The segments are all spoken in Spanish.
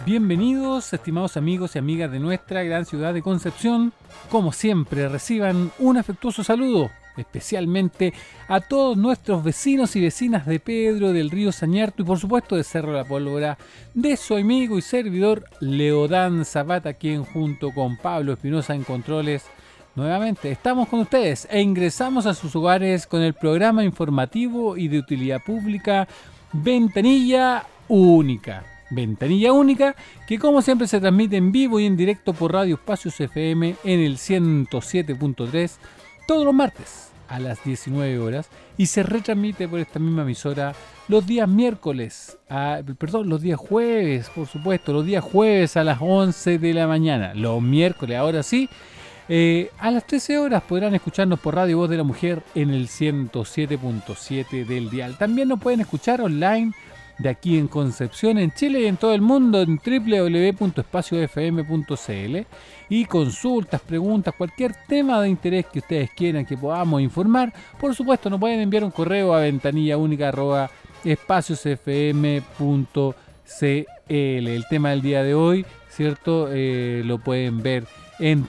Bienvenidos, estimados amigos y amigas de nuestra gran ciudad de Concepción. Como siempre, reciban un afectuoso saludo, especialmente a todos nuestros vecinos y vecinas de Pedro, del Río Sañarto y por supuesto de Cerro La Pólvora, de su amigo y servidor Leodán Zapata, quien junto con Pablo Espinosa en Controles, nuevamente estamos con ustedes e ingresamos a sus hogares con el programa informativo y de utilidad pública Ventanilla Única. Ventanilla Única, que como siempre se transmite en vivo y en directo por Radio Espacios FM en el 107.3 todos los martes a las 19 horas y se retransmite por esta misma emisora los días los días jueves, por supuesto, los días jueves a las 11 de la mañana, los miércoles, ahora sí, a las 13 horas podrán escucharnos por Radio Voz de la Mujer en el 107.7 del dial. También nos pueden escuchar online de aquí en Concepción, en Chile y en todo el mundo en www.espaciofm.cl y consultas, preguntas, cualquier tema de interés que ustedes quieran que podamos informar, por supuesto nos pueden enviar un correo a ventanillaúnica@espaciosfm.cl. El tema del día de hoy, ¿cierto? Lo pueden ver en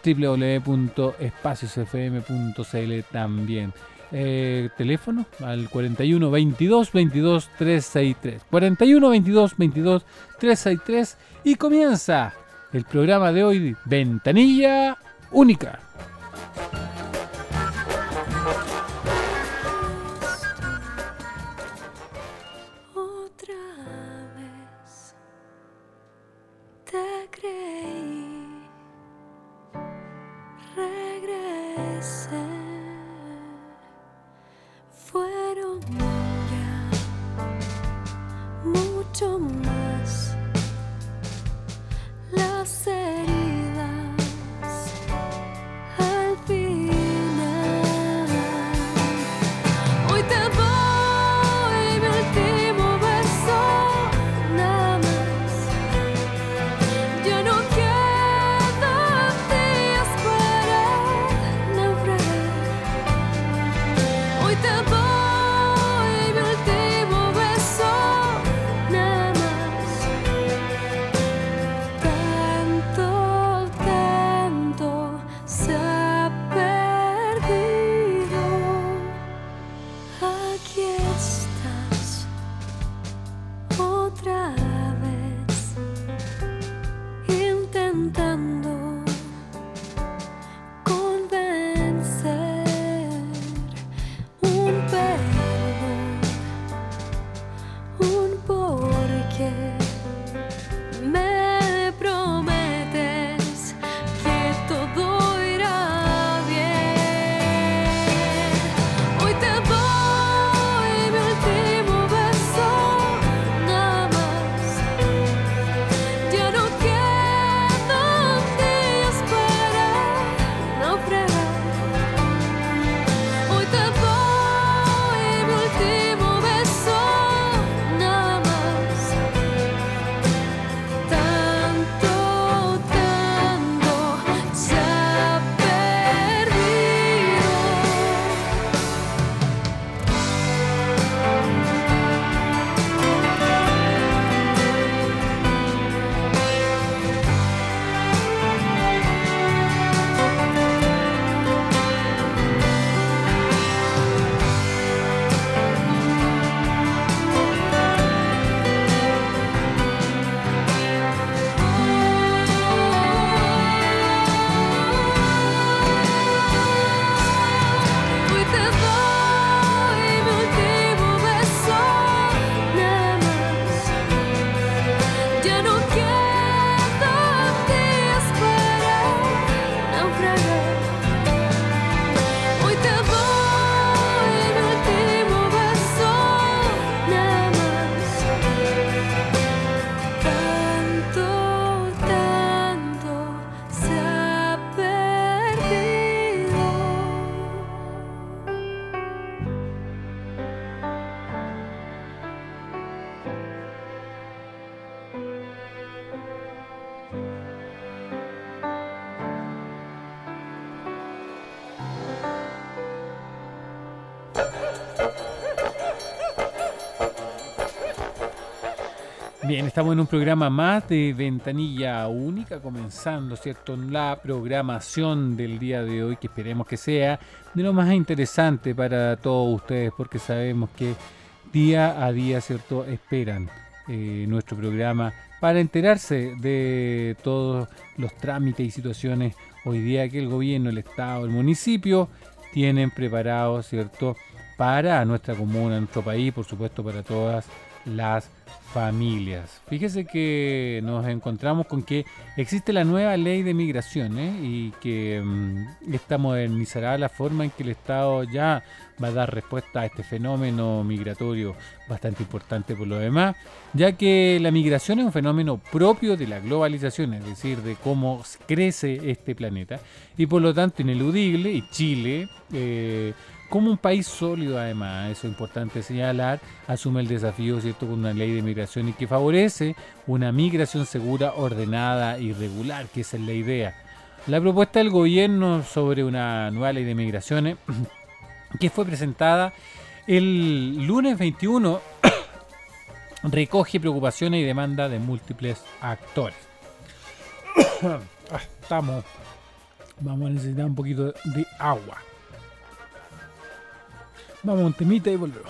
www.espaciosfm.cl también. Teléfono al 41 22 22 363 41 22 22 363 y comienza el programa de hoy, Ventanilla Única. Hoy te doy mi último beso, nada más. Bien, estamos en un programa más de Ventanilla Única, comenzando, ¿cierto?, la programación del día de hoy, que esperemos que sea de lo más interesante para todos ustedes, porque sabemos que día a día, ¿cierto?, esperan nuestro programa para enterarse de todos los trámites y situaciones hoy día que el gobierno, el Estado, el municipio tienen preparados, ¿cierto?, para nuestra comuna, nuestro país, por supuesto para todas las familias. Fíjese que nos encontramos con que existe la nueva ley de migraciones y que esta modernizará la forma en que el Estado ya va a dar respuesta a este fenómeno migratorio bastante importante por lo demás, ya que la migración es un fenómeno propio de la globalización, es decir, de cómo crece este planeta y por lo tanto ineludible, y Chile como un país sólido, además, eso es importante señalar, asume el desafío, ¿cierto?, con una ley de migración y que favorece una migración segura, ordenada y regular, que esa es la idea. La propuesta del gobierno sobre una nueva ley de migraciones, que fue presentada el lunes 21, recoge preocupaciones y demandas de múltiples actores. Vamos a necesitar un poquito de agua. Vamos a un temita y volvemos.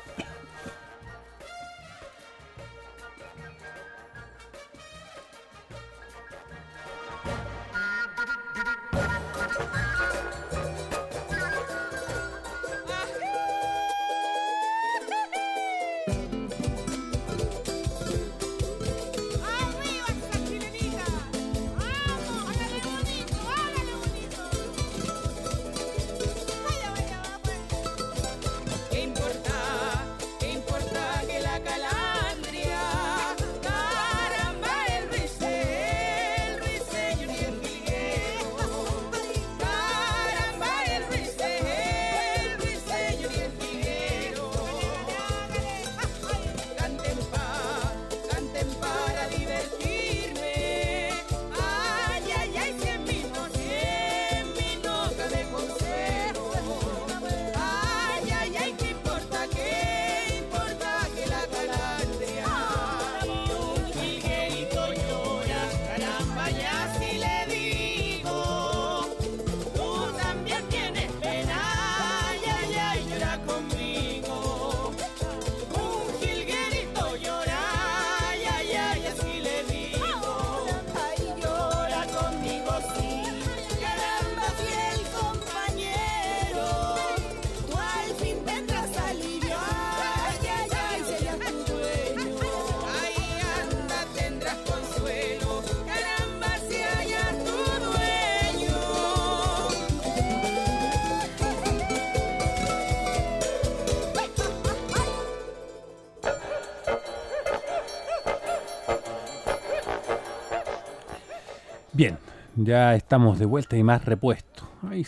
Bien, ya estamos de vuelta y más repuesto. Ahí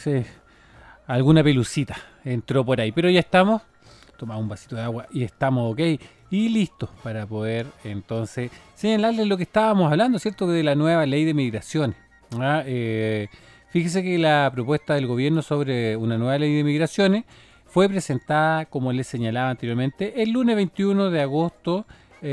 alguna pelucita entró por ahí, pero ya estamos. Tomamos un vasito de agua y estamos ok y listos para poder entonces señalarles lo que estábamos hablando, ¿cierto?, de la nueva ley de migraciones. Fíjese que la propuesta del gobierno sobre una nueva ley de migraciones fue presentada, como les señalaba anteriormente, el lunes 21 de agosto.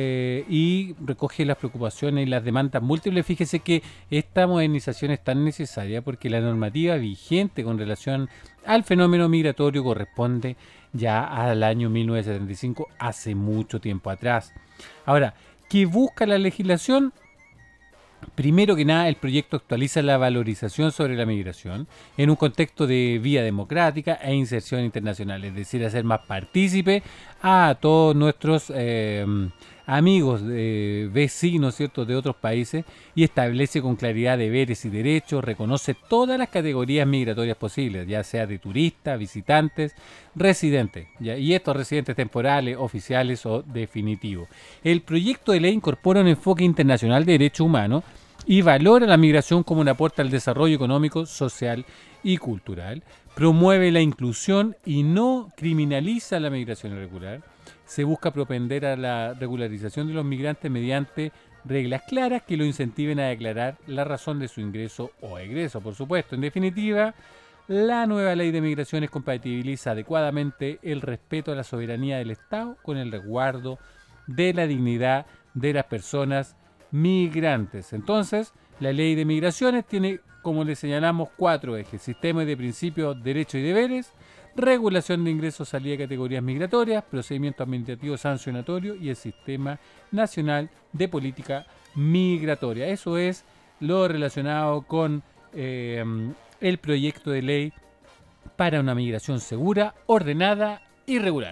Y recoge las preocupaciones y las demandas múltiples. Fíjese que esta modernización es tan necesaria porque la normativa vigente con relación al fenómeno migratorio corresponde ya al año 1975, hace mucho tiempo atrás. Ahora, ¿qué busca la legislación? Primero que nada, el proyecto actualiza la valorización sobre la migración en un contexto de vía democrática e inserción internacional, es decir, hacer más partícipe a todos nuestros amigos, vecinos, ¿cierto?, de otros países, y establece con claridad deberes y derechos, reconoce todas las categorías migratorias posibles, ya sea de turistas, visitantes, residentes, ¿ya? Y estos residentes temporales, oficiales o definitivos. El proyecto de ley incorpora un enfoque internacional de derechos humanos y valora la migración como un aporte al desarrollo económico, social y cultural, promueve la inclusión y no criminaliza la migración irregular. Se busca propender a la regularización de los migrantes mediante reglas claras que lo incentiven a declarar la razón de su ingreso o egreso, por supuesto. En definitiva, la nueva ley de migraciones compatibiliza adecuadamente el respeto a la soberanía del Estado con el resguardo de la dignidad de las personas migrantes. Entonces, la ley de migraciones tiene, como le señalamos, 4 ejes: sistema de principios, derechos y deberes, regulación de ingresos, salida de categorías migratorias, procedimiento administrativo sancionatorio y el sistema nacional de política migratoria. Eso es lo relacionado con el proyecto de ley para una migración segura, ordenada y regular.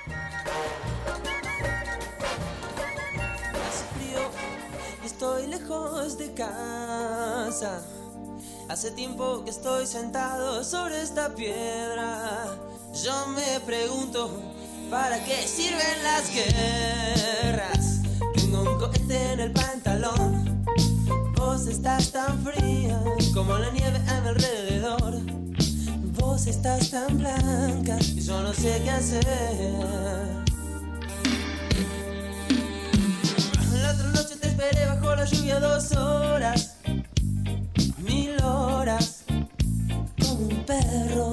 Hace frío y estoy lejos de casa. Hace tiempo que estoy sentado sobre esta piedra. Yo me pregunto, ¿para qué sirven las guerras? Tengo un cohete en el pantalón. Vos estás tan fría como la nieve a mi alrededor. Vos estás tan blanca y yo no sé qué hacer. La otra noche te esperé bajo la lluvia 2 horas, 1000 horas, como un perro.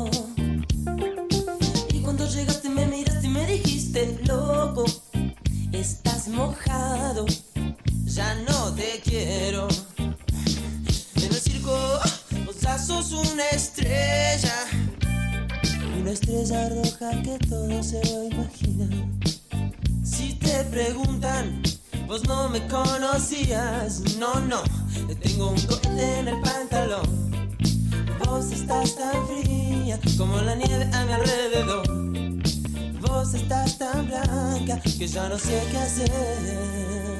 Y cuando llegaste me miraste y me dijiste, loco, estás mojado, ya no te quiero. En el circo vos ya sos una estrella roja que todo se lo imagina. Si te preguntan, vos no me conocías, no, tengo un cohete en el pantalón. Vos estás tan fría como la nieve a mi alrededor. Vos estás tan blanca que ya no sé qué hacer.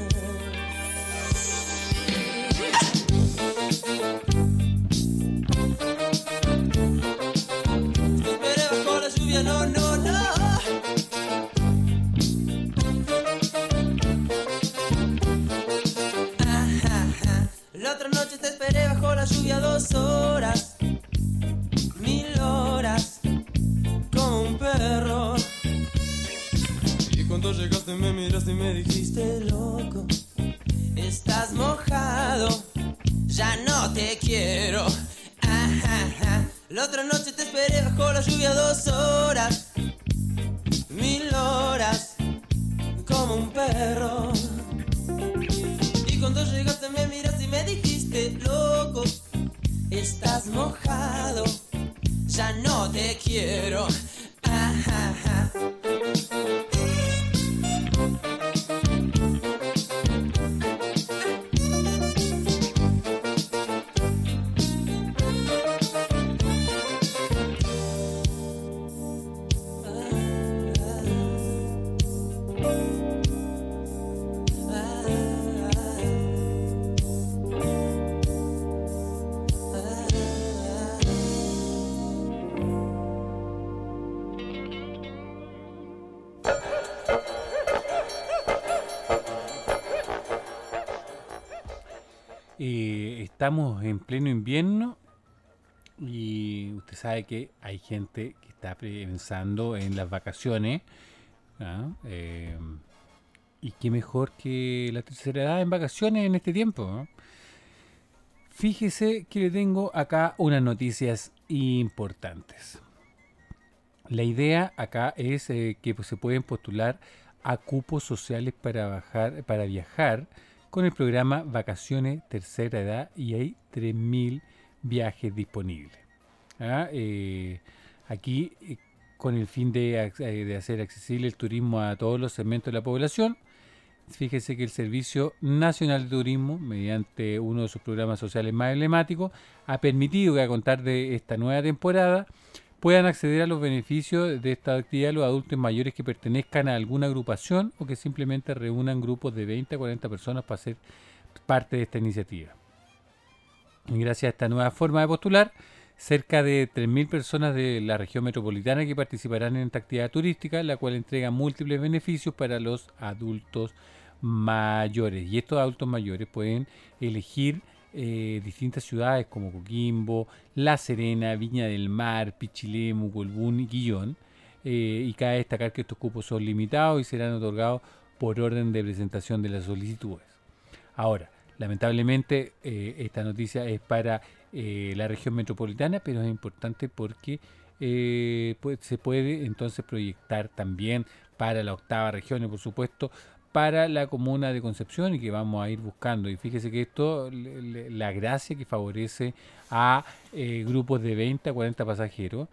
Te esperé bajo la lluvia, no. La otra noche te esperé bajo la lluvia 2 horas, 1000 horas, como un perro. Y cuando llegaste me miraste y me dijiste, loco, estás mojado, ya no te quiero. La otra noche te esperé bajo la lluvia 2 horas, 1000 horas, como un perro. Y cuando llegaste me miraste y me dijiste, loco, estás mojado, ya no te quiero. Estamos en pleno invierno y usted sabe que hay gente que está pensando en las vacaciones, ¿no? Y qué mejor que la tercera edad en vacaciones en este tiempo, ¿no? Fíjese que le tengo acá unas noticias importantes. La idea acá es que se pueden postular a cupos sociales para viajar con el programa Vacaciones Tercera Edad y hay 3.000 viajes disponibles. Aquí, con el fin de hacer accesible el turismo a todos los segmentos de la población, fíjese que el Servicio Nacional de Turismo, mediante uno de sus programas sociales más emblemáticos, ha permitido que a contar de esta nueva temporada puedan acceder a los beneficios de esta actividad los adultos mayores que pertenezcan a alguna agrupación o que simplemente reúnan grupos de 20 a 40 personas para ser parte de esta iniciativa. Y gracias a esta nueva forma de postular, cerca de 3.000 personas de la región metropolitana que participarán en esta actividad turística, la cual entrega múltiples beneficios para los adultos mayores. Y estos adultos mayores pueden elegir distintas ciudades como Coquimbo, La Serena, Viña del Mar, Pichilemu, Colbún y Quillón. Y cabe destacar que estos cupos son limitados y serán otorgados por orden de presentación de las solicitudes. Ahora, lamentablemente esta noticia es para la región metropolitana, pero es importante porque se puede entonces proyectar también para la octava región y por supuesto para la comuna de Concepción y que vamos a ir buscando. Y fíjese que esto, la gracia que favorece a grupos de 20 a 40 pasajeros,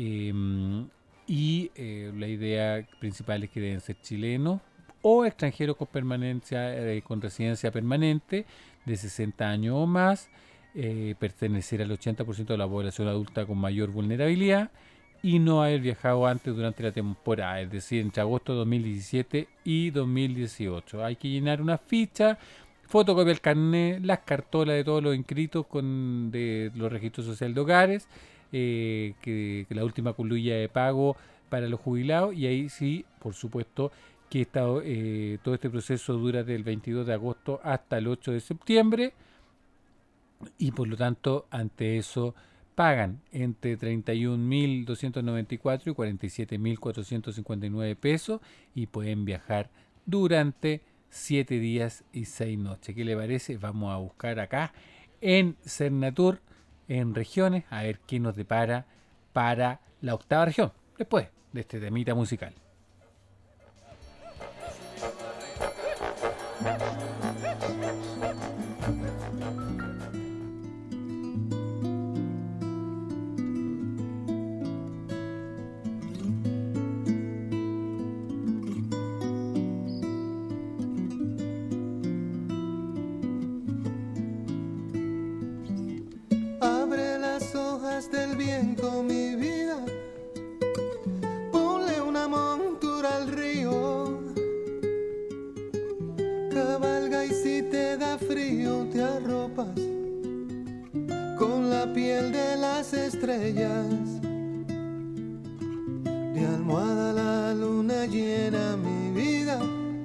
la idea principal es que deben ser chilenos o extranjeros con permanencia, con residencia permanente de 60 años o más, pertenecer al 80% de la población adulta con mayor vulnerabilidad y no haber viajado antes durante la temporada, es decir, entre agosto de 2017 y 2018. Hay que llenar una ficha, fotocopia del carnet, las cartolas de todos los inscritos de los registros sociales de hogares, que la última colilla de pago para los jubilados, y ahí sí, por supuesto, que todo este proceso dura del 22 de agosto hasta el 8 de septiembre, y por lo tanto, ante eso, pagan entre 31.294 y 47.459 pesos y pueden viajar durante 7 días y 6 noches. ¿Qué le parece? Vamos a buscar acá en Cernatur, en regiones, a ver qué nos depara para la octava región, después de este temita musical. Del viento, mi vida, ponle una montura al río, cabalga y si te da frío te arropas con la piel de las estrellas, de almohada la luna llena mi vida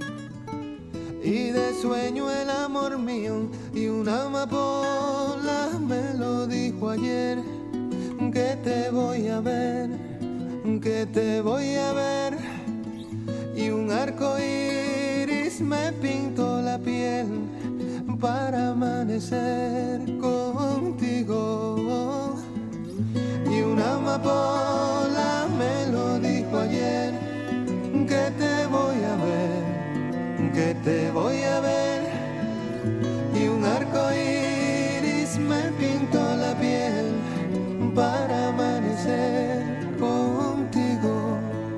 y de sueño el amor mío, y una amapola me lo dijo ayer, que te voy a ver, que te voy a ver, y un arco iris me pintó la piel para amanecer contigo, y una amapola me lo dijo ayer, que te voy a ver, que te voy a ver, y un arco iris me pintó la piel para amanecer contigo.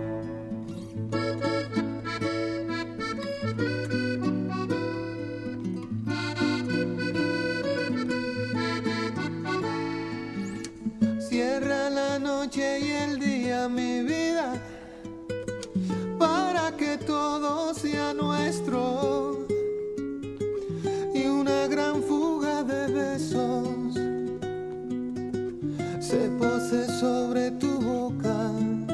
Cierra la noche y el día, mi vida, para que todo sea nuestro, y una gran fuga de besos se pose sobre tu boca,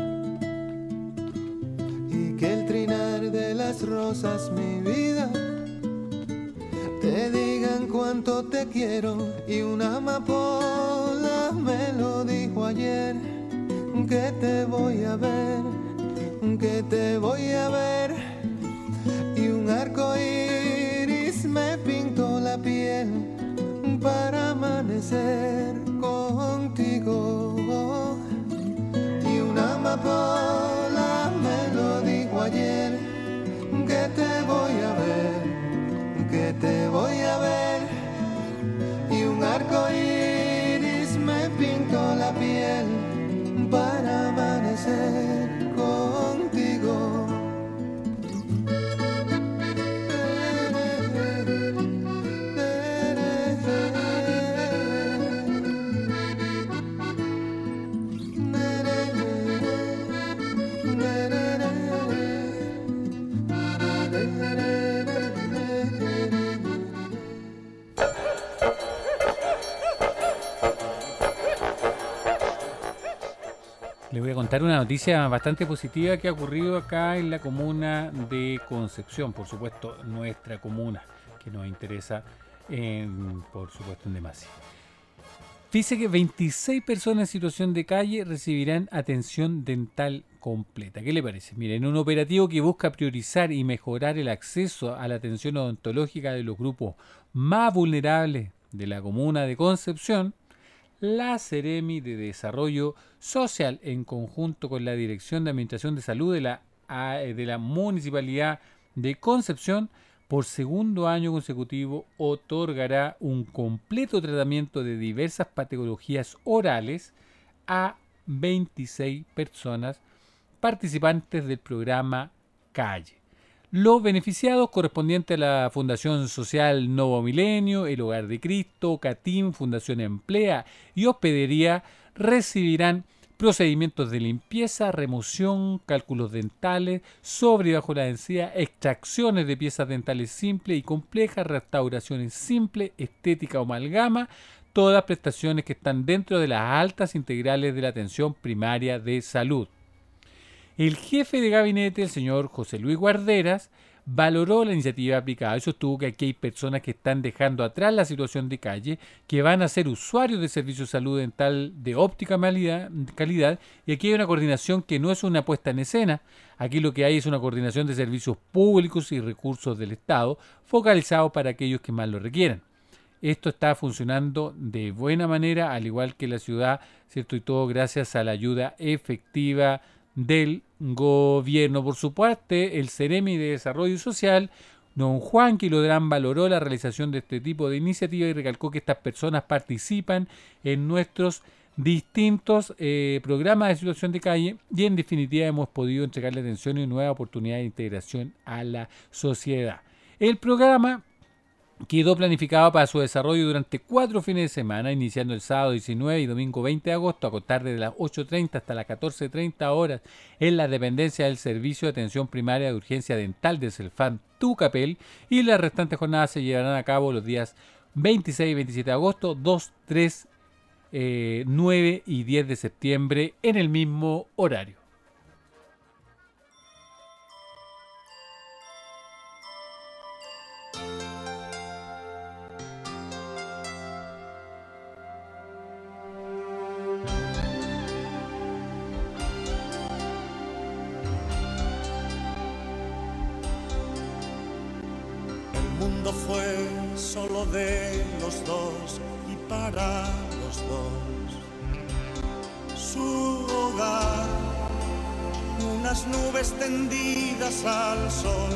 y que el trinar de las rosas, mi vida, te digan cuánto te quiero, y una amapola me lo dijo ayer, que te voy a ver, que te voy a ver, y un arco iris me pintó la piel para amanecer contigo, y una amapola me lo dijo ayer, que te voy a ver, que te voy a ver, y un arco iris me pintó la piel para amanecer contigo. Les voy a contar una noticia bastante positiva que ha ocurrido acá en la comuna de Concepción, por supuesto nuestra comuna, que nos interesa por supuesto en demasía. Dice que 26 personas en situación de calle recibirán atención dental completa. ¿Qué le parece? Miren, un operativo que busca priorizar y mejorar el acceso a la atención odontológica de los grupos más vulnerables de la comuna de Concepción, la Seremi de Desarrollo Social, en conjunto con la Dirección de Administración de Salud de la Municipalidad de Concepción, por segundo año consecutivo, otorgará un completo tratamiento de diversas patologías orales a 26 personas participantes del programa Calle. Los beneficiados correspondientes a la Fundación Social Nuevo Milenio, el Hogar de Cristo, CATIM, Fundación Emplea y Hospedería recibirán procedimientos de limpieza, remoción, cálculos dentales, sobre y bajo la encía, extracciones de piezas dentales simples y complejas, restauraciones simples, estética o amalgama, todas prestaciones que están dentro de las altas integrales de la atención primaria de salud. El jefe de gabinete, el señor José Luis Guarderas, valoró la iniciativa aplicada y sostuvo que aquí hay personas que están dejando atrás la situación de calle, que van a ser usuarios de servicios de salud dental de óptima calidad, y aquí hay una coordinación que no es una puesta en escena. Aquí lo que hay es una coordinación de servicios públicos y recursos del Estado focalizados para aquellos que más lo requieran. Esto está funcionando de buena manera, al igual que la ciudad, ¿cierto? Y todo gracias a la ayuda efectiva del gobierno. Por su parte, el Ceremi de Desarrollo Social, don Juan Quilodrán, valoró la realización de este tipo de iniciativa y recalcó que estas personas participan en nuestros distintos programas de situación de calle y en definitiva hemos podido entregarle atención y nueva oportunidad de integración a la sociedad. El programa quedó planificado para su desarrollo durante 4 fines de semana, iniciando el sábado 19 y domingo 20 de agosto, a contar desde las 8:30 hasta las 14:30 horas en la dependencia del Servicio de Atención Primaria de Urgencia Dental de Celfam Tucapel, y las restantes jornadas se llevarán a cabo los días 26 y 27 de agosto, 2, 3, 9 y 10 de septiembre en el mismo horario. Fue solo de los dos y para los dos. Su hogar, unas nubes tendidas al sol.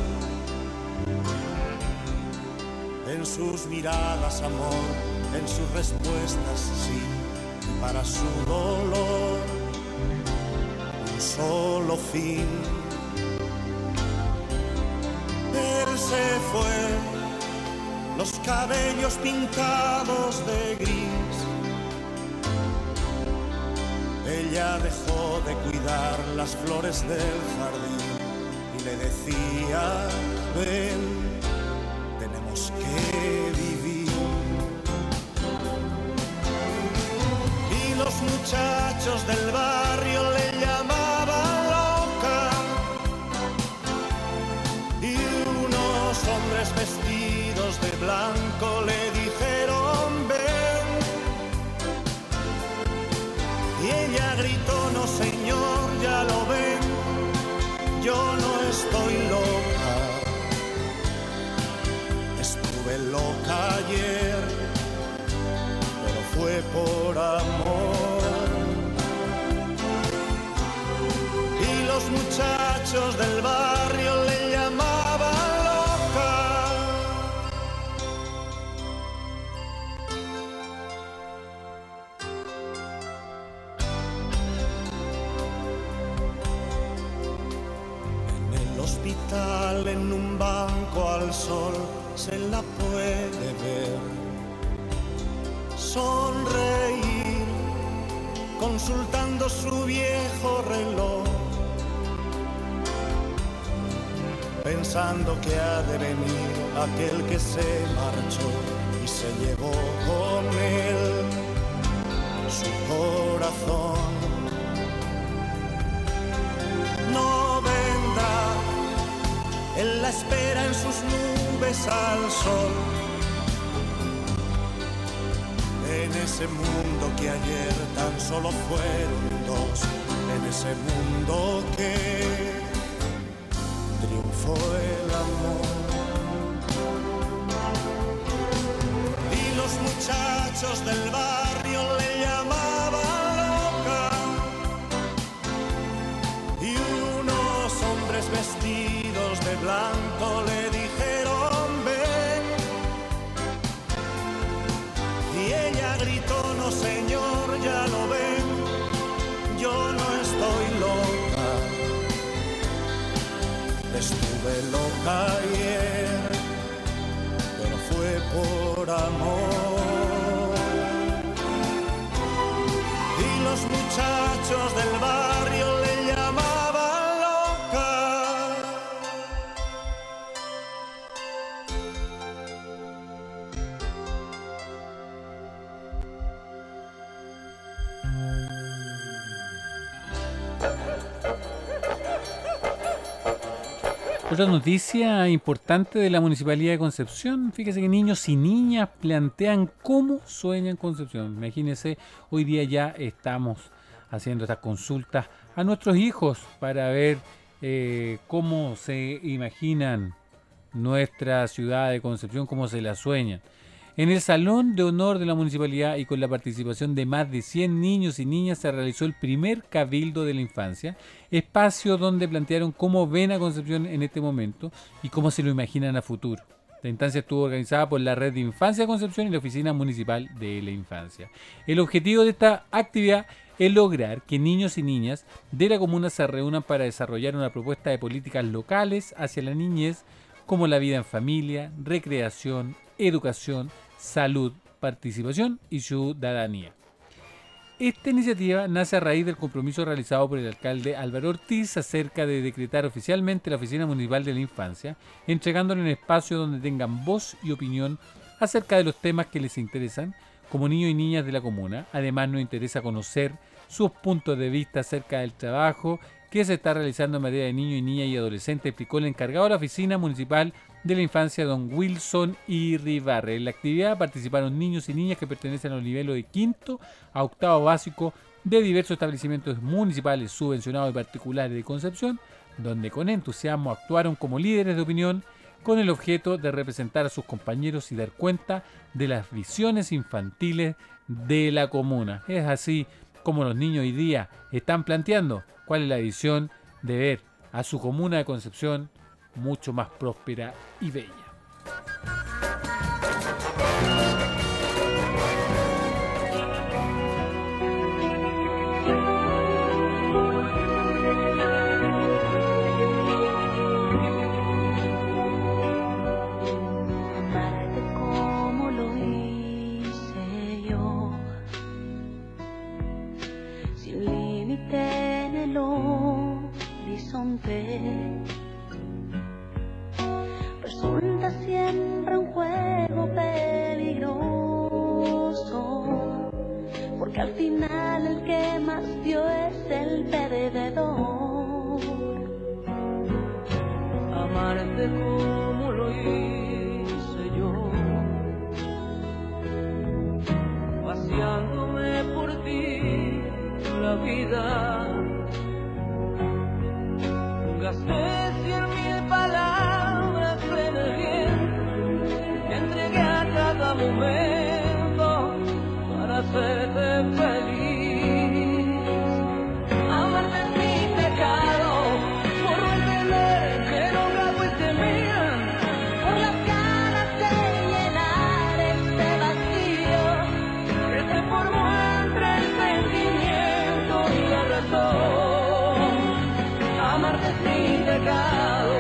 En sus miradas amor, en sus respuestas sí. Y para su dolor, un solo fin. Él se fue, los cabellos pintados de gris. Ella dejó de cuidar las flores del jardín y le decía, ven, tenemos que vivir. Y los muchachos del barrio le llamaban loca, y unos hombres vestidos de blanco le dijeron ven, y ella gritó no señor, ya lo ven, yo no estoy loca, estuve loca ayer, pero fue por amor. Y los muchachos del barrio le llamaban en un banco al sol se la puede ver sonreír consultando su viejo reloj, pensando que ha de venir aquel que se marchó y se llevó con él su corazón. No vendrá, él la espera en sus nubes al sol, en ese mundo que ayer tan solo fueron dos, en ese mundo que triunfó el amor. Y los muchachos del barrio le llamaban loca, y unos hombres vestidos de blanco 5 le dijeron ven, y ella gritó no señor, ya lo ven, yo no estoy loca, estuve loca ayer, pero fue por amor. Y los muchachos del barrio le llamaban loca. Otra noticia importante de la Municipalidad de Concepción, fíjese que niños y niñas plantean cómo sueñan Concepción. Imagínense, hoy día ya estamos haciendo estas consultas a nuestros hijos para ver cómo se imaginan nuestra ciudad de Concepción, cómo se la sueñan. En el Salón de Honor de la Municipalidad y con la participación de más de 100 niños y niñas se realizó el primer Cabildo de la Infancia, espacio donde plantearon cómo ven a Concepción en este momento y cómo se lo imaginan a futuro. La instancia estuvo organizada por la Red de Infancia de Concepción y la Oficina Municipal de la Infancia. El objetivo de esta actividad es lograr que niños y niñas de la comuna se reúnan para desarrollar una propuesta de políticas locales hacia la niñez, como la vida en familia, recreación, educación, salud, participación y ciudadanía. Esta iniciativa nace a raíz del compromiso realizado por el alcalde Álvaro Ortiz acerca de decretar oficialmente la Oficina Municipal de la Infancia, entregándole un espacio donde tengan voz y opinión acerca de los temas que les interesan como niños y niñas de la comuna. Además, nos interesa conocer sus puntos de vista acerca del trabajo que se está realizando en materia de niños y niñas y adolescentes, explicó el encargado de la Oficina Municipal de la Infancia, don Wilson Irribarre. En la actividad participaron niños y niñas que pertenecen a los niveles de quinto a octavo básico de diversos establecimientos municipales, subvencionados y particulares de Concepción, donde con entusiasmo actuaron como líderes de opinión con el objeto de representar a sus compañeros y dar cuenta de las visiones infantiles de la comuna. Es así como los niños hoy día están planteando cuál es la visión de ver a su comuna de Concepción mucho más próspera y bella. Resulta siempre un juego peligroso, porque al final el que más dio es el perdedor. Amarte como lo hice yo, vaciándome por ti la vida. Gasté 100.000 palabras en el viento, entregué a cada momento para hacerte feliz. Amarte es mi pecado, por no entender que los brazos te miran, por las ganas de llenar este vacío que se formó entre el sentimiento y la razón. Amarte es mi pecado.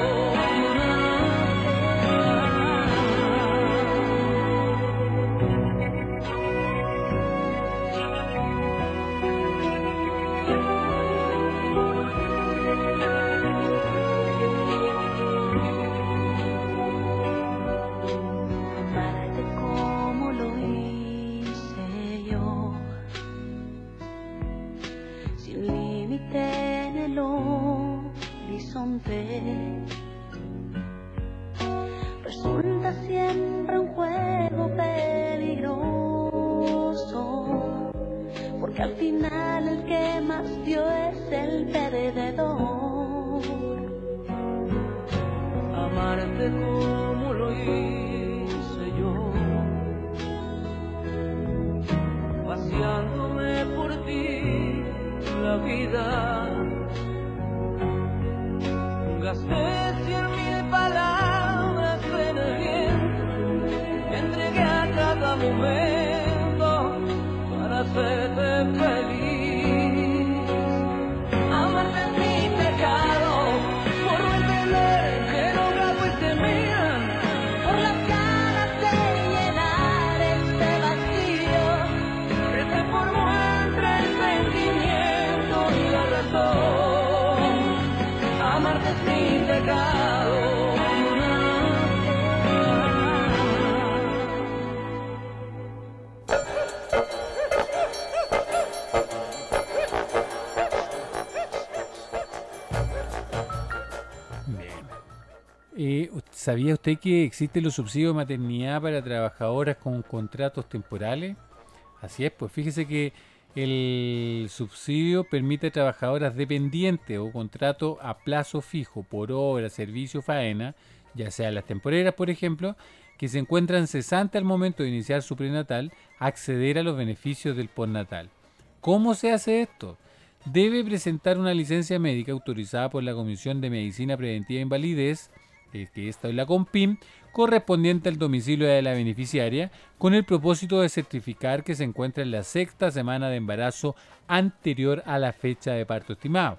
Amarte como lo hice yo, sin límite en el horizonte. Resulta siempre un juego peligroso, porque al final el que más dio es el perdedor. Amarte como lo hice yo, vaciándome por ti la vida. Gasté 100.000 palabras argumento para hacerte feliz. Amarte es mi pecado, por no entender que los gatos te miran, por las ganas de llenar este vacío que se formó entre el sentimiento y la razón. Amarte es mi pecado. ¿Sabía usted que existen los subsidios de maternidad para trabajadoras con contratos temporales? Así es, pues fíjese que el subsidio permite a trabajadoras dependientes o contrato a plazo fijo por obra, servicio, faena, ya sea las temporeras, por ejemplo, que se encuentran cesantes al momento de iniciar su prenatal, acceder a los beneficios del postnatal. ¿Cómo se hace esto? Debe presentar una licencia médica autorizada por la Comisión de Medicina Preventiva e Invalidez, que esta es la COMPIM, correspondiente al domicilio de la beneficiaria, con el propósito de certificar que se encuentra en la 6ª semana de embarazo anterior a la fecha de parto estimado.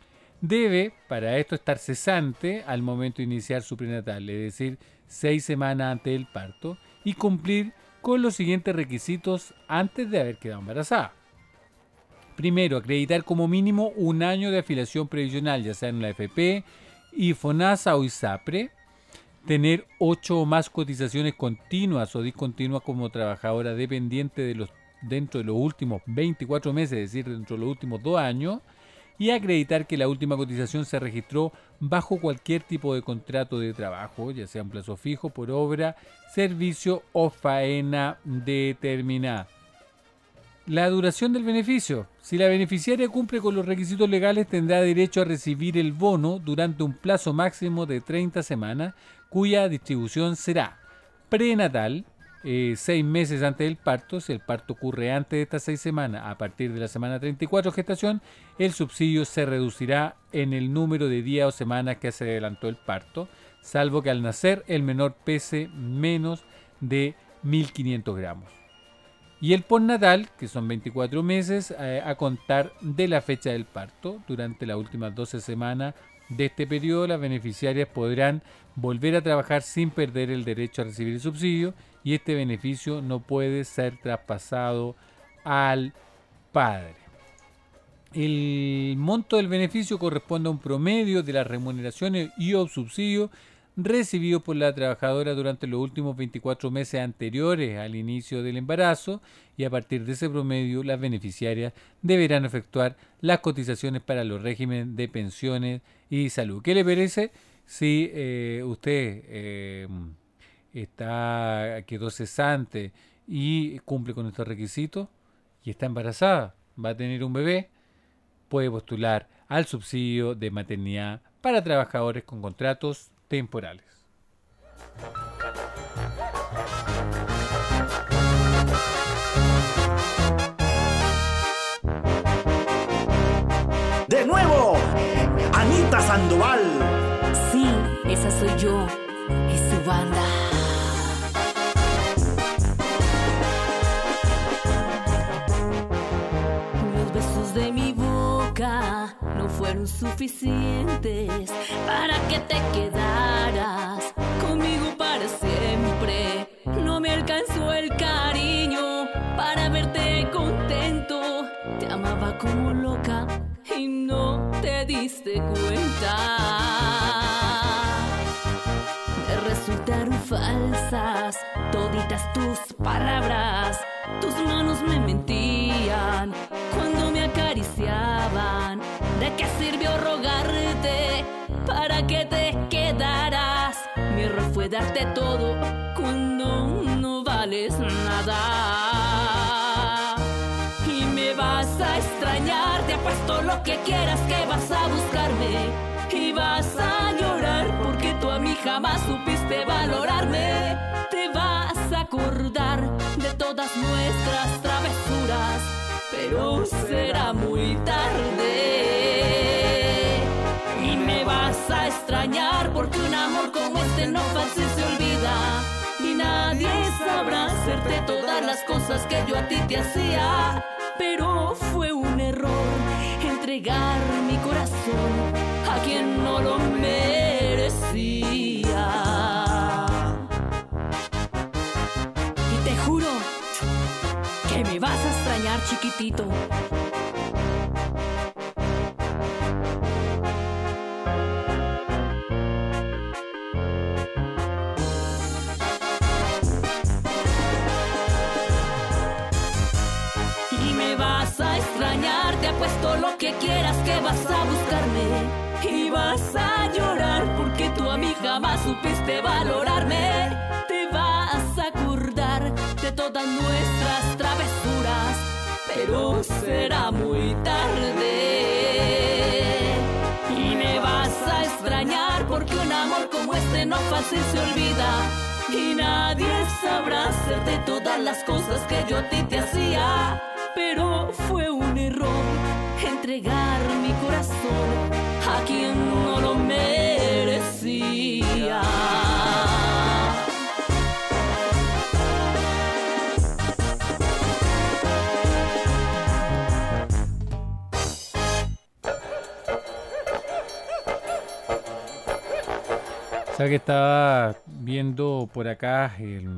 Debe, para esto, estar cesante al momento de iniciar su prenatal, es decir, 6 semanas antes del parto, y cumplir con los siguientes requisitos antes de haber quedado embarazada. Primero, acreditar como mínimo 1 año de afiliación previsional, ya sea en la AFP, y FONASA o ISAPRE, tener 8 o más cotizaciones continuas o discontinuas como trabajadora dependiente dentro de los últimos 24 meses, es decir, dentro de los últimos 2 años, y acreditar que la última cotización se registró bajo cualquier tipo de contrato de trabajo, ya sea en plazo fijo, por obra, servicio o faena determinada. La duración del beneficio. Si la beneficiaria cumple con los requisitos legales, tendrá derecho a recibir el bono durante un plazo máximo de 30 semanas, cuya distribución será prenatal, 6 meses antes del parto. Si el parto ocurre antes de estas 6 semanas, a partir de la semana 34 de gestación, el subsidio se reducirá en el número de días o semanas que se adelantó el parto, salvo que al nacer el menor pese menos de 1.500 gramos. Y el postnatal, que son 24 meses, a contar de la fecha del parto. Durante las últimas 12 semanas de este periodo, las beneficiarias podrán volver a trabajar sin perder el derecho a recibir el subsidio, y este beneficio no puede ser traspasado al padre. El monto del beneficio corresponde a un promedio de las remuneraciones y o subsidios recibido por la trabajadora durante los últimos 24 meses anteriores al inicio del embarazo, y a partir de ese promedio las beneficiarias deberán efectuar las cotizaciones para los regímenes de pensiones y salud. ¿Qué le parece si usted quedó cesante y cumple con estos requisitos y está embarazada, va a tener un bebé? Puede postular al subsidio de maternidad para trabajadores con contratos temporales. De nuevo, Anita Sandoval. Sí, esa soy yo, es su banda. Los besos de mi boca no fueron suficientes para que te quedaras conmigo para siempre. No me alcanzó el cariño para verte contento. Te amaba como loca y no te diste cuenta. Me resultaron falsas toditas tus palabras. Tus manos me mentían cuando me acariciaban. ¿De qué sirvió rogarte para que te quedaras? Mi error fue darte todo cuando no vales nada. Y me vas a extrañar, te apuesto lo que quieras que vas a buscarme. Y vas a llorar porque tú a mí jamás supiste valorarme. Te vas a acordar de todas nuestras travesuras, pero será muy tarde. Y me vas a extrañar porque un amor como este no fácil se olvida. y nadie sabrá hacerte todas las cosas que yo a ti te hacía. Pero fue un error entregar mi corazón a quien no lo merecía. Y te juro que me vas a extrañar, chiquitito. Te apuesto lo que quieras que vas a buscarme y vas a llorar porque tú a mí jamás supiste valorarme. Te vas a acordar de todas nuestras travesuras, pero será muy tarde. Y me vas a extrañar porque un amor como este no fácil se olvida y nadie sabrá hacerte todas las cosas que yo a ti te hacía. Pero fue un error entregar mi corazón a quien no lo merecía. Sabes que estaba viendo por acá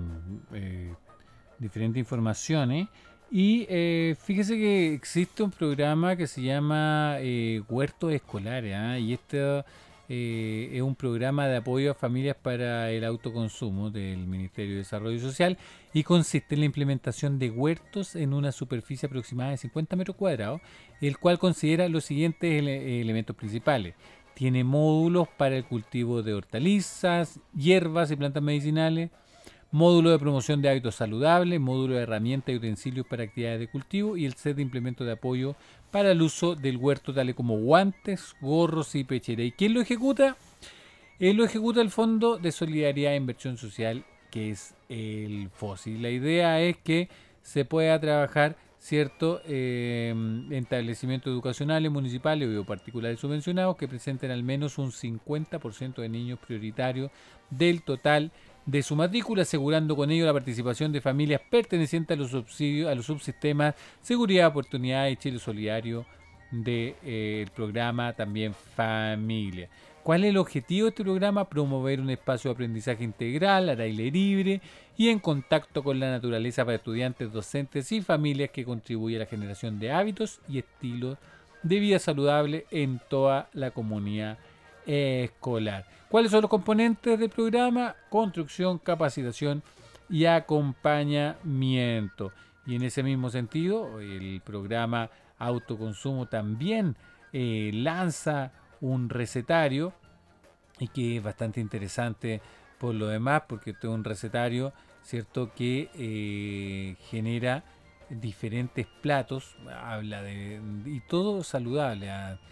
diferentes informaciones. Y fíjese que existe un programa que se llama Huertos Escolares, y este es un programa de apoyo a familias para el autoconsumo del Ministerio de Desarrollo Social y consiste en la implementación de huertos en una superficie aproximada de 50 metros cuadrados, el cual considera los siguientes elementos principales. Tiene módulos para el cultivo de hortalizas, hierbas y plantas medicinales, módulo de promoción de hábitos saludables, módulo de herramientas y utensilios para actividades de cultivo y el set de implementos de apoyo para el uso del huerto, tales como guantes, gorros y pechera. ¿Y quién lo ejecuta? Lo ejecuta el Fondo de Solidaridad e Inversión Social, que es el FOSI. La idea es que se pueda trabajar, ¿cierto?, establecimientos educacionales, municipales o particulares subvencionados que presenten al menos un 50% de niños prioritarios del total de su matrícula, asegurando con ello la participación de familias pertenecientes a los subsistemas Seguridad, Oportunidades y Chile Solidario del programa también Familia. ¿Cuál es el objetivo de este programa? Promover un espacio de aprendizaje integral, al aire libre y en contacto con la naturaleza para estudiantes, docentes y familias, que contribuye a la generación de hábitos y estilos de vida saludable en toda la comunidad escolar. ¿Cuáles son los componentes del programa? Construcción, capacitación y acompañamiento. Y en ese mismo sentido, el programa Autoconsumo también lanza un recetario, y que es bastante interesante por lo demás, porque este es un recetario, ¿cierto?, que genera diferentes platos, habla de, y todo saludable.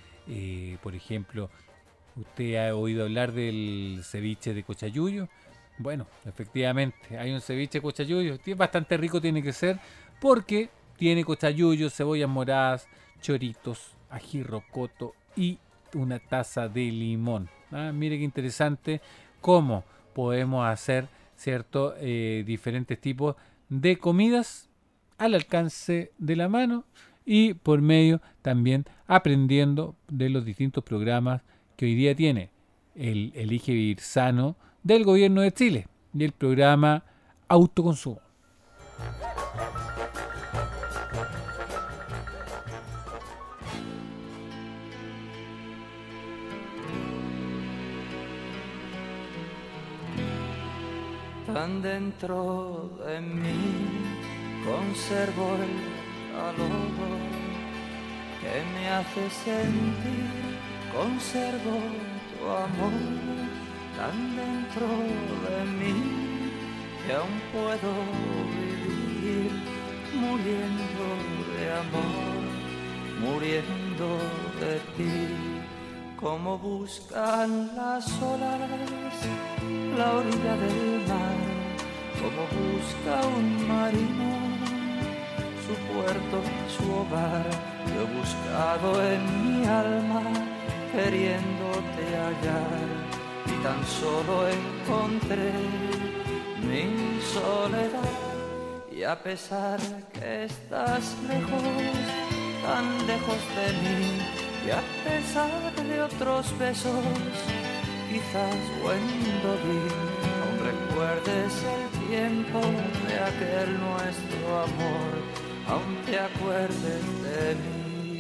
Por ejemplo, ¿usted ha oído hablar del ceviche de cochayuyo? Bueno, efectivamente, hay un ceviche de cochayuyo. Bastante rico tiene que ser, porque tiene cochayuyo, cebollas moradas, choritos, ají rocoto y una taza de limón. Mire qué interesante cómo podemos hacer, ¿cierto?, diferentes tipos de comidas al alcance de la mano y por medio también aprendiendo de los distintos programas que hoy día tiene el Elige Vivir Sano del Gobierno de Chile y el programa Autoconsumo. Tan dentro de mí conservo el calor que me hace sentir, conservo tu amor tan dentro de mí que aún puedo vivir muriendo de amor, muriendo de ti. Como buscan las olas la orilla del mar, como busca un marino su puerto, su hogar. Yo he buscado en mi alma queriéndote hallar y tan solo encontré mi soledad. Y a pesar que estás lejos, tan lejos de mí, y a pesar de otros besos, quizás cuando vi, aún recuerdes el tiempo de aquel nuestro amor, aún te acuerdes de mí.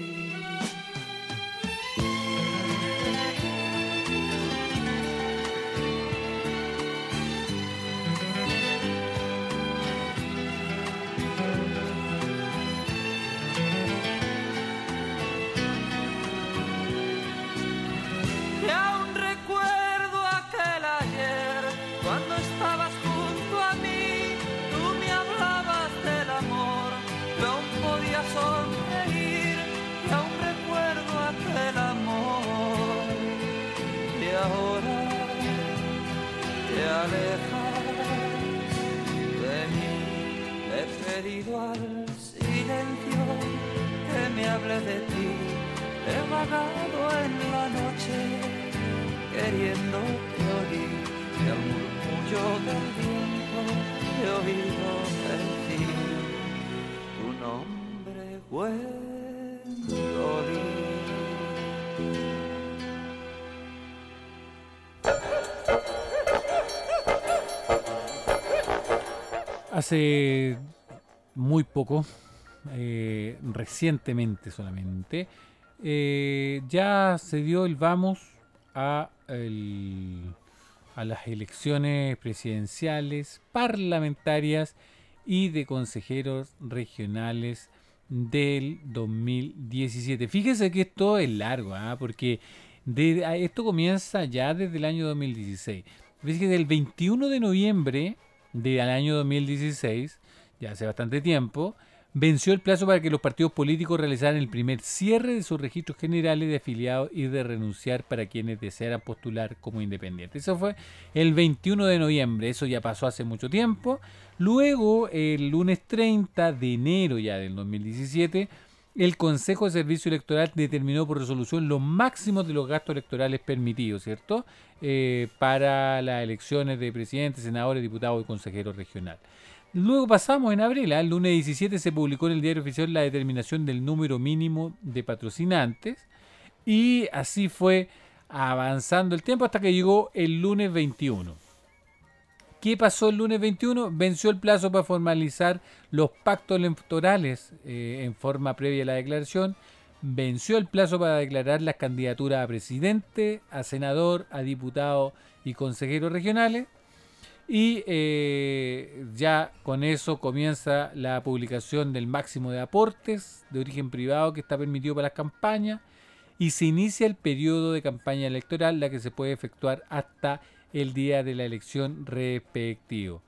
Al silencio que me hable de ti, he vagado en la noche queriéndote oír, y al murmullo del viento he oído decir tu nombre, Gwendolyn. Hace muy poco, recientemente solamente, ya se dio el vamos a las elecciones presidenciales, parlamentarias y de consejeros regionales del 2017. Fíjese que esto es largo, porque esto comienza ya desde el año 2016. Fíjese que el 21 de noviembre del año 2016, ya hace bastante tiempo, venció el plazo para que los partidos políticos realizaran el primer cierre de sus registros generales de afiliados y de renunciar para quienes desearan postular como independientes. Eso fue el 21 de noviembre, eso ya pasó hace mucho tiempo. Luego, el lunes 30 de enero ya del 2017, el Consejo de Servicio Electoral determinó por resolución los máximos de los gastos electorales permitidos, ¿cierto? Para las elecciones de presidentes, senadores, diputados y consejeros regionales. Luego pasamos en abril, el lunes 17 se publicó en el Diario Oficial la determinación del número mínimo de patrocinantes y así fue avanzando el tiempo hasta que llegó el lunes 21. ¿Qué pasó el lunes 21? Venció el plazo para formalizar los pactos electorales en forma previa a la declaración. Venció el plazo para declarar las candidaturas a presidente, a senador, a diputado y consejeros regionales. Y ya con eso comienza la publicación del máximo de aportes de origen privado que está permitido para las campañas. Y se inicia el periodo de campaña electoral, la que se puede efectuar hasta el día de la elección respectivo.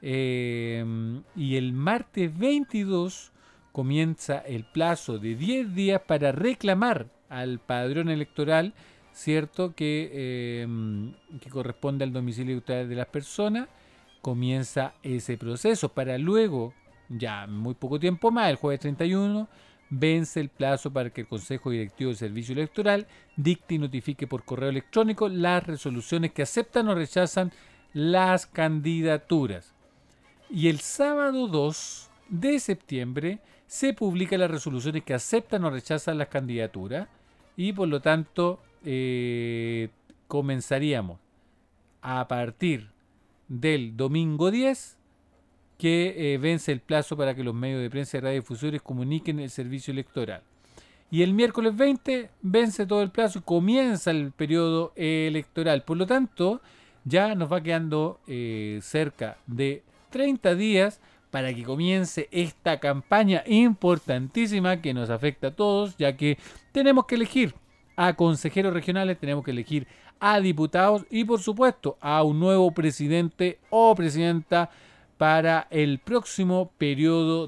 Y el martes 22 comienza el plazo de 10 días para reclamar al padrón electoral, ¿cierto? Que corresponde al domicilio electoral de las personas. Comienza ese proceso para luego, ya muy poco tiempo más, el jueves 31, vence el plazo para que el Consejo Directivo del Servicio Electoral dicte y notifique por correo electrónico las resoluciones que aceptan o rechazan las candidaturas. Y el sábado 2 de septiembre se publican las resoluciones que aceptan o rechazan las candidaturas y por lo tanto comenzaríamos a partir del domingo 10 que vence el plazo para que los medios de prensa y radiodifusores comuniquen el servicio electoral. Y el miércoles 20 vence todo el plazo y comienza el periodo electoral. Por lo tanto, ya nos va quedando cerca de 30 días para que comience esta campaña importantísima que nos afecta a todos, ya que tenemos que elegir a consejeros regionales, tenemos que elegir a diputados y, por supuesto, a un nuevo presidente o presidenta para el próximo periodo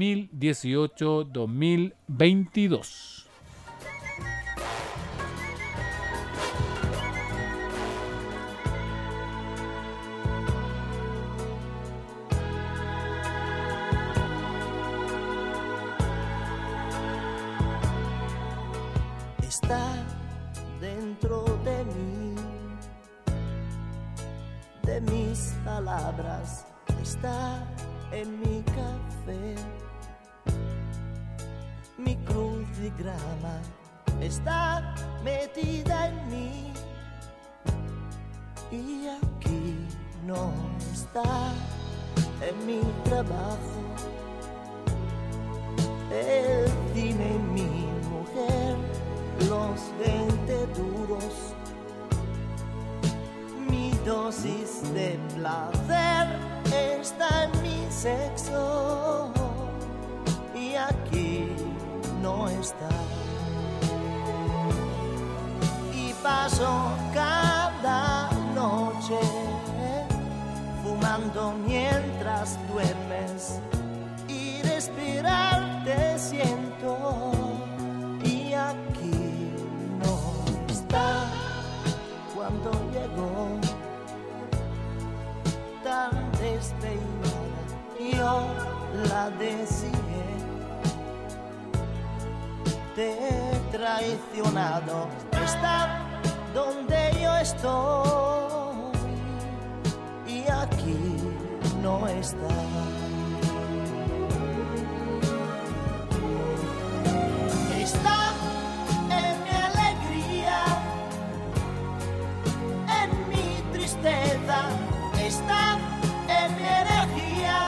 2018-2022. Está dentro de mí, de mis palabras, está en mi café. Mi crucigrama está metida en mí. Y aquí no está en mi trabajo. El cine y mi mujer, los 20 duros. Mi dosis de placer está en mi sexo. Y aquí no está. Y paso cada noche fumando mientras duermes y respirar te siento. Y aquí no está. Cuando llegó tan despeinada, yo la deseé. Te he traicionado, está donde yo estoy y aquí no está. Está en mi alegría, en mi tristeza, está en mi energía,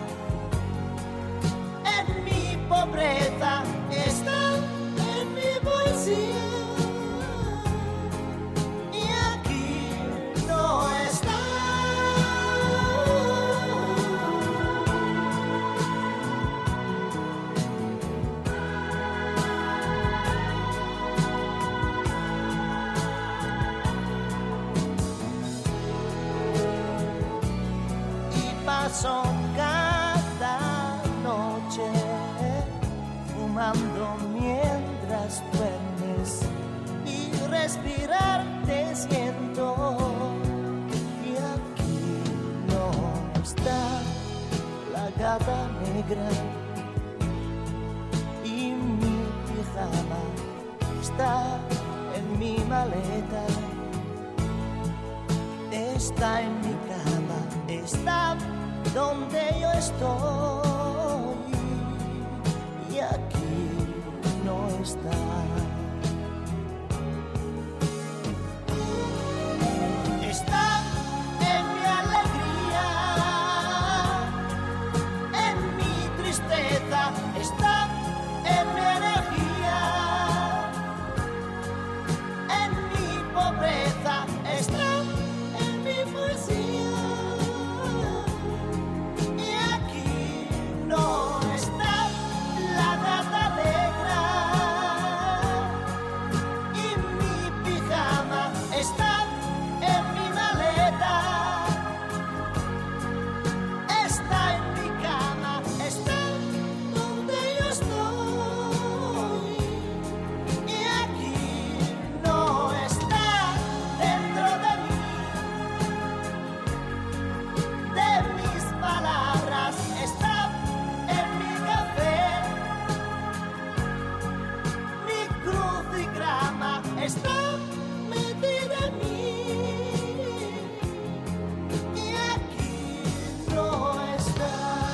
en mi pobreza, está en mi poesía. Y aquí no está. Y paso cada noche fumando mientras duermes y respirar te siento. Y aquí no está la gata negra y mi pijama está en mi maleta, está en mi cama, está donde yo estoy y aquí no está. Está en mi alegría, en mi tristeza, está en mi energía, en mi pobreza, está en mi poesía. Y aquí no está la gata negra y mi pijama está en mi maleta, está en mi cama, está donde yo estoy. Y aquí no está dentro de mí, de mis palabras, está en mi café. Mi crucigrama está metida en mí y aquí no está.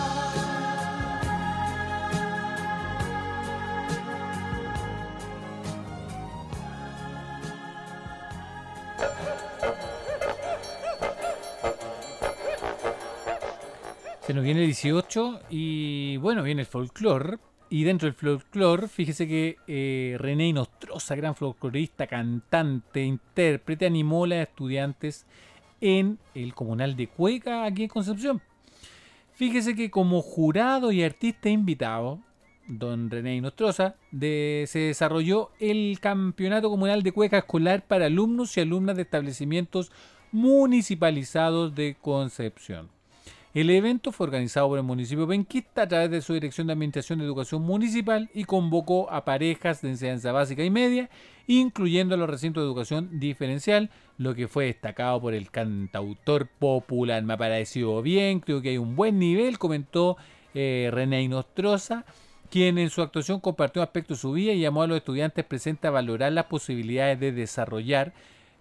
Se nos viene el 18 y bueno, viene el folclore. Y dentro del folclore, fíjese que René Nostroza, gran folclorista, cantante, intérprete, animó a las estudiantes en el Comunal de Cueca, aquí en Concepción. Fíjese que como jurado y artista invitado, don René Nostroza, se desarrolló el Campeonato Comunal de Cueca Escolar para alumnos y alumnas de establecimientos municipalizados de Concepción. El evento fue organizado por el municipio penquista a través de su Dirección de Administración de Educación Municipal y convocó a parejas de enseñanza básica y media, incluyendo a los recintos de educación diferencial, lo que fue destacado por el cantautor popular. Me ha parecido bien, creo que hay un buen nivel, comentó René Nostroza, quien en su actuación compartió aspectos de su vida y llamó a los estudiantes presentes a valorar las posibilidades de desarrollar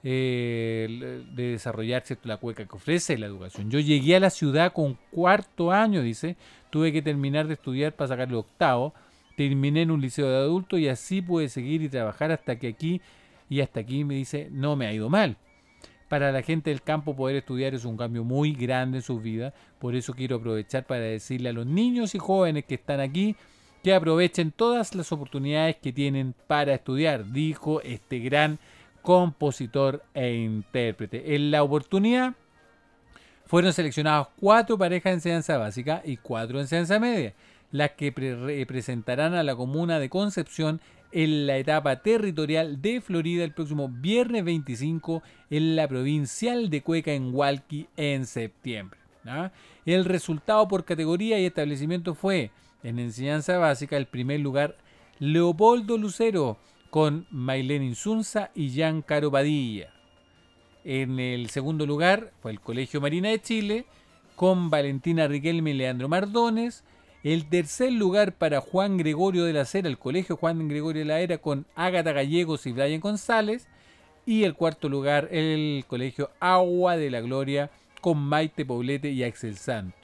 de desarrollar, ¿cierto?, la cueca que ofrece la educación. Yo llegué a la ciudad con 4º año, dice, tuve que terminar de estudiar para sacar el 8º, terminé en un liceo de adultos y así pude seguir y trabajar hasta aquí, me dice, no me ha ido mal. Para la gente del campo poder estudiar es un cambio muy grande en sus vidas, por eso quiero aprovechar para decirle a los niños y jóvenes que están aquí que aprovechen todas las oportunidades que tienen para estudiar, dijo este gran compositor e intérprete. En la oportunidad fueron seleccionadas 4 parejas de enseñanza básica y 4 de enseñanza media, las que representarán a la comuna de Concepción en la etapa territorial de Florida el próximo viernes 25 en la provincial de Cueca en Hualqui en septiembre. El resultado por categoría y establecimiento fue: en enseñanza básica, el primer lugar, Leopoldo Lucero, con Mailén Insunza y Giancarlo Padilla. En el segundo lugar fue el Colegio Marina de Chile, con Valentina Riquelme y Leandro Mardones. El tercer lugar para Juan Gregorio de la Cera, el Colegio Juan Gregorio de la Era, con Ágata Gallegos y Brian González. Y el cuarto lugar, el Colegio Agua de la Gloria, con Maite Poblete y Axel Santo.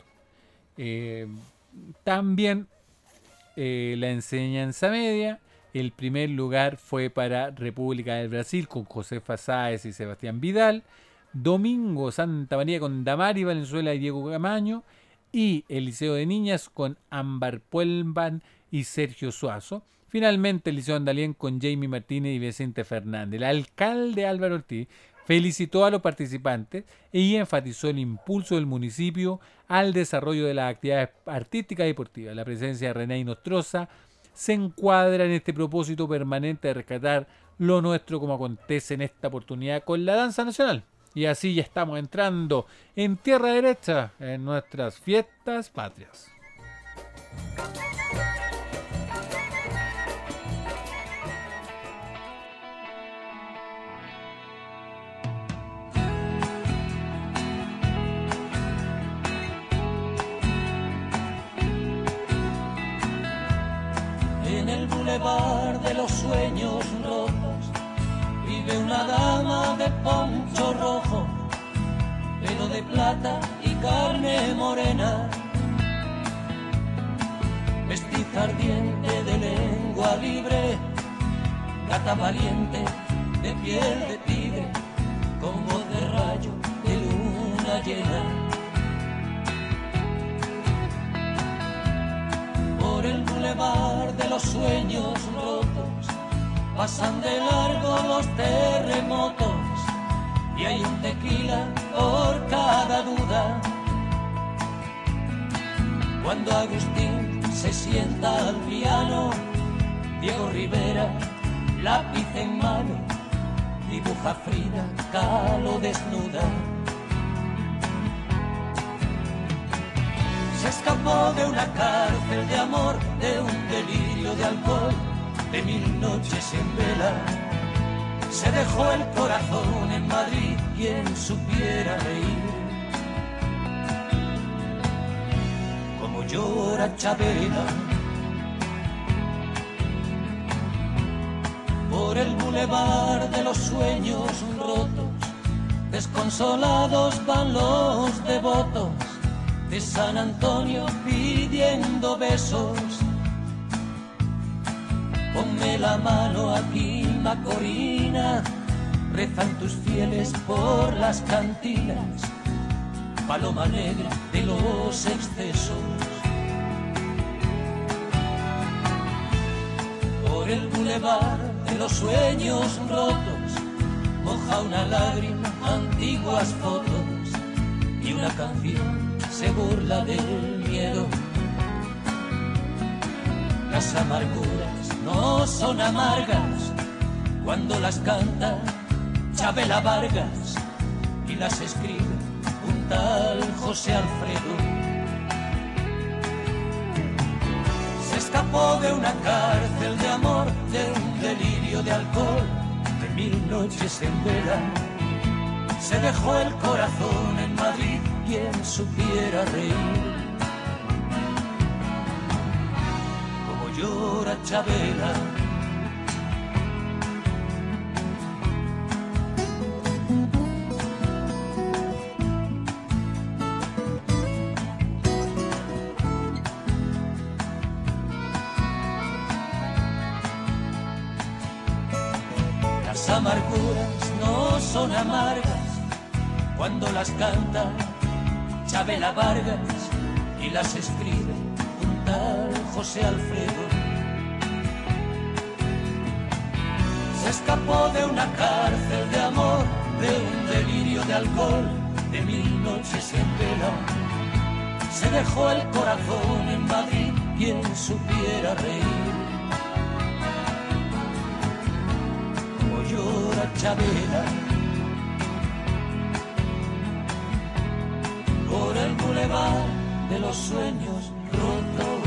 También la enseñanza media, el primer lugar fue para República del Brasil con Josefa Sáez y Sebastián Vidal, Domingo Santa María con Damari Valenzuela y Diego Camaño, y el Liceo de Niñas con Ámbar Puelman y Sergio Suazo. Finalmente el Liceo Andalien con Jamie Martínez y Vicente Fernández. El alcalde Álvaro Ortiz felicitó a los participantes y enfatizó el impulso del municipio al desarrollo de las actividades artísticas y deportivas. La presencia de René Nostroza se encuadra en este propósito permanente de rescatar lo nuestro, como acontece en esta oportunidad con la danza nacional. Y así ya estamos entrando en tierra derecha en nuestras fiestas patrias. En el bulevar de los sueños rotos vive una dama de poncho rojo, pelo de plata y carne morena, mestiza ardiente de lengua libre, gata valiente de piel de tigre, con voz de rayo de luna llena. Por el bulevar de los sueños rotos pasan de largo los terremotos y hay un tequila por cada duda. Cuando Agustín se sienta al piano, Diego Rivera, lápiz en mano, dibuja Frida Kahlo desnuda. Se escapó de una cárcel de amor, de un delirio de alcohol, de 1000 noches en vela. Se dejó el corazón en Madrid, quien supiera reír como llora Chabela. Por el bulevar de los sueños rotos, desconsolados van los devotos de San Antonio pidiendo besos. Ponme la mano aquí, Macorina, rezan tus fieles por las cantinas, paloma negra de los excesos. Por el bulevar de los sueños rotos moja una lágrima antiguas fotos y una canción se burla del miedo. Las amarguras no son amargas cuando las canta Chabela Vargas y las escribe un tal José Alfredo. Se escapó de una cárcel de amor, de un delirio de alcohol, de 1000 noches en vela. Se dejó el corazón en Madrid, quien supiera reír como llora Chabela. Las amarguras no son amargas cuando las canta Chabela Vargas y las escribe un tal José Alfredo. Se escapó de una cárcel de amor, de un delirio de alcohol, de 1000 noches en vela. Se dejó el corazón en Madrid, quien supiera reír. Como llora Chabela por el bulevar de los sueños rotos.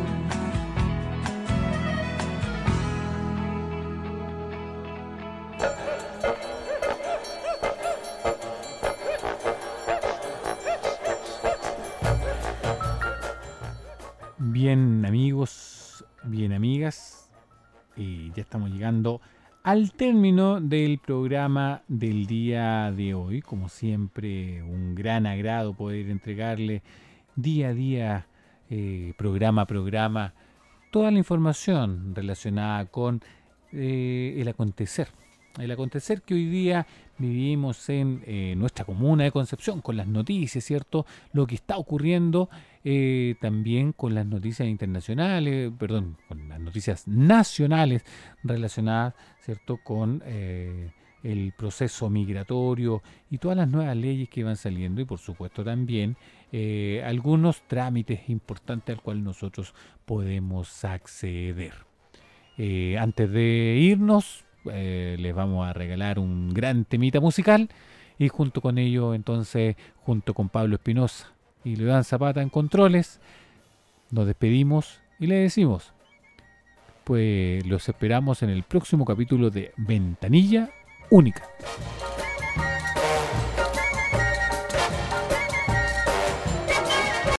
Bien amigos, bien amigas, ya estamos llegando al término del programa del día de hoy. Como siempre, un gran agrado poder entregarle día a día, programa a programa, toda la información relacionada con el acontecer que hoy día vivimos en nuestra comuna de Concepción, con las noticias, ¿cierto? Lo que está ocurriendo también con las noticias internacionales, con las noticias nacionales relacionadas, ¿cierto? Con el proceso migratorio y todas las nuevas leyes que van saliendo, y por supuesto también algunos trámites importantes al cual nosotros podemos acceder. Antes de irnos, les vamos a regalar un gran temita musical, y junto con ello, entonces, junto con Pablo Espinosa y León Zapata en controles, nos despedimos y le decimos, pues los esperamos en el próximo capítulo de Ventanilla Única.